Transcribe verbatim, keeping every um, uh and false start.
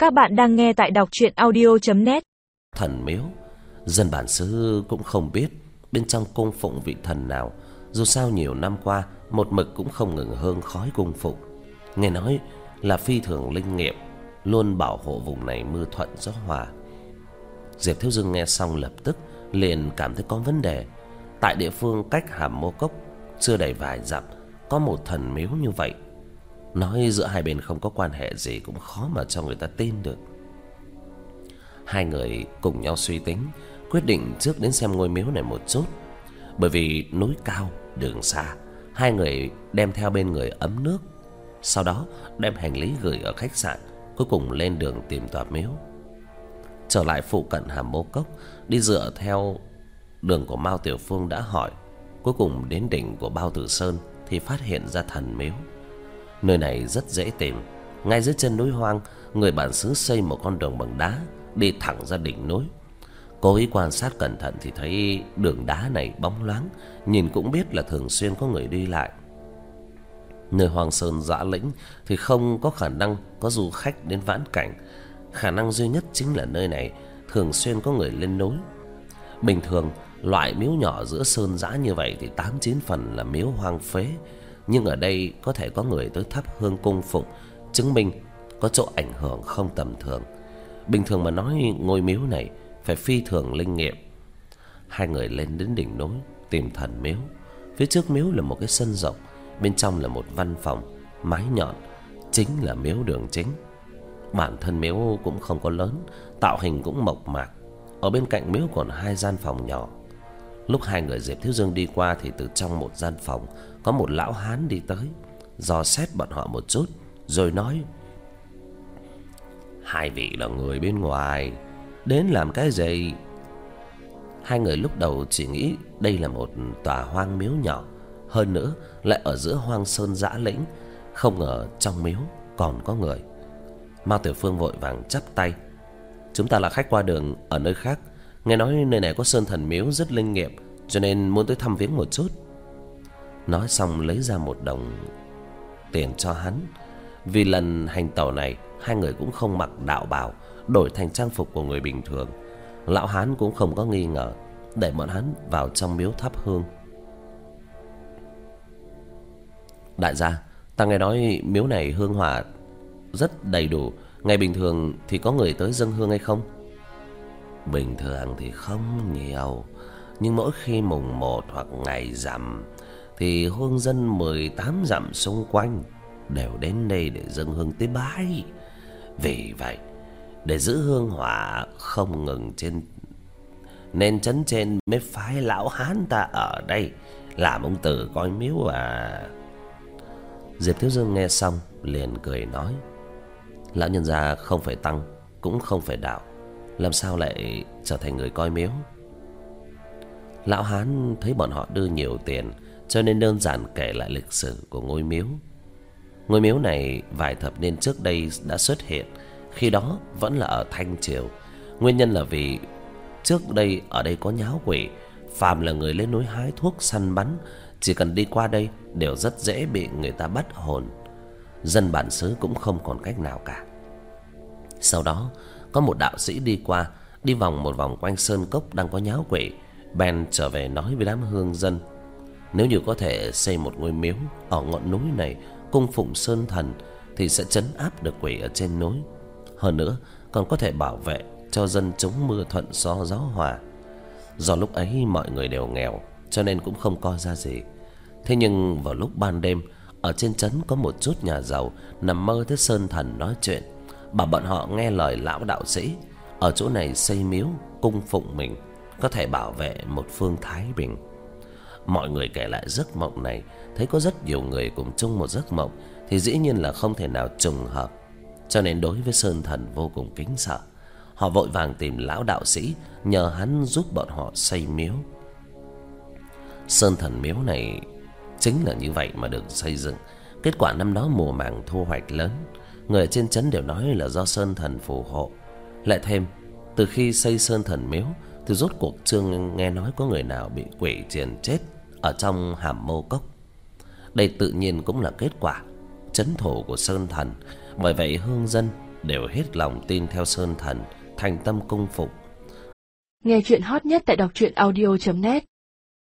Các bạn đang nghe tại đọc truyện audio chấm net. Thần miếu, dân bản xứ cũng không biết bên trong cung phụng vị thần nào. Dù sao nhiều năm qua một mực cũng không ngừng hương khói cung phụng. Nghe nói là phi thường linh nghiệm, luôn bảo hộ vùng này mưa thuận gió hòa. Diệp Thiếu Dương nghe xong lập tức liền cảm thấy có vấn đề. Tại địa phương cách Hàm Mô Cốc chưa đầy vài dặm có một thần miếu như vậy. Nói giữa hai bên không có quan hệ gì cũng khó mà cho người ta tin được. Hai người cùng nhau suy tính, quyết định trước đến xem ngôi miếu này một chút. Bởi vì núi cao, đường xa, hai người đem theo bên người ấm nước. Sau đó đem hành lý gửi ở khách sạn, cuối cùng lên đường tìm tòa miếu. Trở lại phụ cận Hàm Mô Cốc, đi dựa theo đường của Mao Tiểu Phương đã hỏi, cuối cùng đến đỉnh của Bao Tử Sơn thì phát hiện ra thần miếu. Nơi này rất dễ tìm, ngay dưới chân núi hoang, người bản xứ xây một con đường bằng đá đi thẳng ra đỉnh núi. Cố ý quan sát cẩn thận thì thấy đường đá này bóng loáng, nhìn cũng biết là thường xuyên có người đi lại. Nơi hoang sơn dã lĩnh thì không có khả năng có du khách đến vãn cảnh. Khả năng duy nhất chính là nơi này thường xuyên có người lên núi. Bình thường loại miếu nhỏ giữa sơn dã như vậy thì tám chín phần là miếu hoang phế, nhưng ở đây có thể có người tới thắp hương cung phụng, chứng minh có chỗ ảnh hưởng không tầm thường. Bình thường mà nói ngôi miếu này phải phi thường linh nghiệm. Hai người lên đến đỉnh núi tìm thần miếu. Phía trước miếu là một cái sân rộng, bên trong là một văn phòng mái nhọn, chính là miếu đường chính. Bản thân miếu cũng không có lớn, tạo hình cũng mộc mạc. Ở bên cạnh miếu còn hai gian phòng nhỏ. Lúc hai người Diệp Thiếu Dương đi qua thì từ trong một gian phòng có một lão hán đi tới, dò xét bọn họ một chút rồi nói: "Hai vị là người bên ngoài, đến làm cái gì?" Hai người lúc đầu chỉ nghĩ đây là một tòa hoang miếu nhỏ, hơn nữa lại ở giữa hoang sơn dã lĩnh, không ngờ trong miếu còn có người. Mao Tiểu Phương vội vàng chắp tay: "Chúng ta là khách qua đường ở nơi khác, nghe nói nơi này có sơn thần miếu rất linh nghiệm, cho nên muốn tới thăm viếng một chút." Nói xong lấy ra một đồng tiền cho hắn. Vì lần hành tẩu này hai người cũng không mặc đạo bào, đổi thành trang phục của người bình thường. Lão hán cũng không có nghi ngờ, để bọn hắn vào trong miếu thắp hương. "Đại gia, ta nghe nói miếu này hương hỏa rất đầy đủ, ngày bình thường thì có người tới dâng hương hay không?" "Bình thường thì không nhiều, nhưng mỗi khi mùng một hoặc ngày rằm thì hương dân mười tám dặm xung quanh đều đến đây để dâng hương tế bái. Vì vậy, để giữ hương hỏa không ngừng trên, nên trấn trên mới phái lão hán ta ở đây làm ông tử coi miếu à." Diệp Thiếu Dương nghe xong liền cười nói: "Lão nhân gia không phải tăng, cũng không phải đạo, làm sao lại trở thành người coi miếu?" Lão hán thấy bọn họ đưa nhiều tiền, cho nên đơn giản kể lại lịch sử của ngôi miếu. Ngôi miếu này vài thập niên trước đây đã xuất hiện, khi đó vẫn là ở Thanh Triều. Nguyên nhân là vì trước đây ở đây có nháo quỷ, phàm là người lên núi hái thuốc săn bắn, chỉ cần đi qua đây đều rất dễ bị người ta bắt hồn. Dân bản xứ cũng không còn cách nào cả. Sau đó có một đạo sĩ đi qua, đi vòng một vòng quanh sơn cốc đang có nháo quỷ, bèn trở về nói với đám hương dân: nếu như có thể xây một ngôi miếu ở ngọn núi này cung phụng sơn thần thì sẽ trấn áp được quỷ ở trên núi, hơn nữa còn có thể bảo vệ cho dân chúng mưa thuận gió gió hòa. Do lúc ấy mọi người đều nghèo cho nên cũng không coi ra gì. Thế nhưng vào lúc ban đêm, ở trên trấn có một chút nhà giàu nằm mơ thấy sơn thần nói chuyện, bảo bọn họ nghe lời lão đạo sĩ ở chỗ này xây miếu cung phụng mình, có thể bảo vệ một phương thái bình. Mọi người kể lại giấc mộng này, thấy có rất nhiều người cùng chung một giấc mộng thì dĩ nhiên là không thể nào trùng hợp, cho nên đối với sơn thần vô cùng kính sợ. Họ vội vàng tìm lão đạo sĩ nhờ hắn giúp bọn họ xây miếu. Sơn thần miếu này chính là như vậy mà được xây dựng. Kết quả năm đó mùa màng thu hoạch lớn, người ở trên trấn đều nói là do sơn thần phù hộ. Lại thêm từ khi xây sơn thần miếu thì rốt cuộc chưa nghe nói có người nào bị quỷ triền chết ở trong Hàm Mô Cốc. Đây tự nhiên cũng là kết quả trấn thủ của sơn thần. Bởi vậy hương dân đều hết lòng tin theo Sơn Thần, thành tâm cung phục. Nghe chuyện hot nhất tại đọc truyện audio chấm net.